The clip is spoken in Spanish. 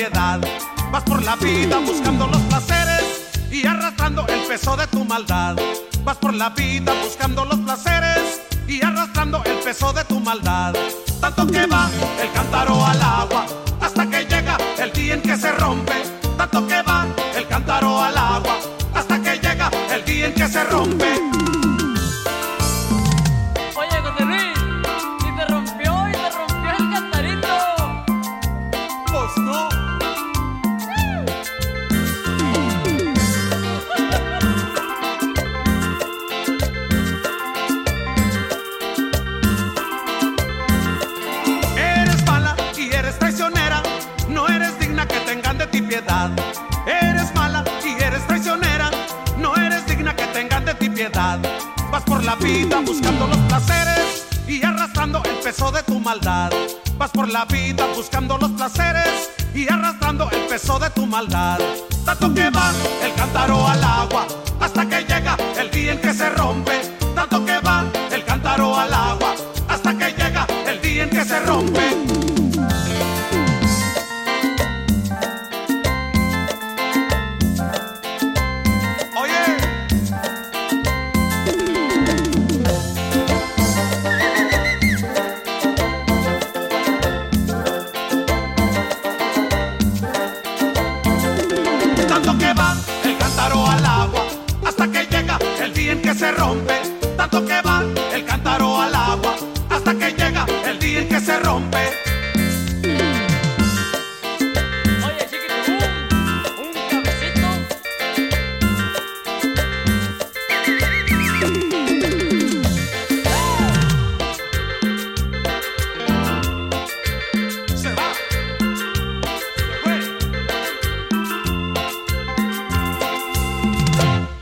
piedad. Vas por la vida buscando los placeres y arrastrando el peso de tu maldad. Vas por la vida buscando los placeres y arrastrando el peso de tu maldad. Tanto que va el cántaro al agua hasta que llega el día en que se rompe. Tanto que va el cántaro al agua hasta que llega el día en que se rompe. Oye, José Luis, y se rompió el cantarito. Pues no. Eres mala y eres traicionera, no eres digna que tengan de ti piedad. Eres mala y eres traicionera, no eres digna que tengan de ti piedad. Vas por la vida buscando los placeres y arrastrando el peso de tu maldad. Vas por la vida buscando los placeres y arrastrando el peso de tu maldad. Tanto que va el cántaro al agua hasta que llega el día en que se rompe. Tanto que va el cántaro al agua hasta que llega el día en que se rompe. Tanto que va el cántaro al agua hasta que llega el día en que se rompe. Tanto que va el cántaro al agua hasta que llega el día en que se rompe.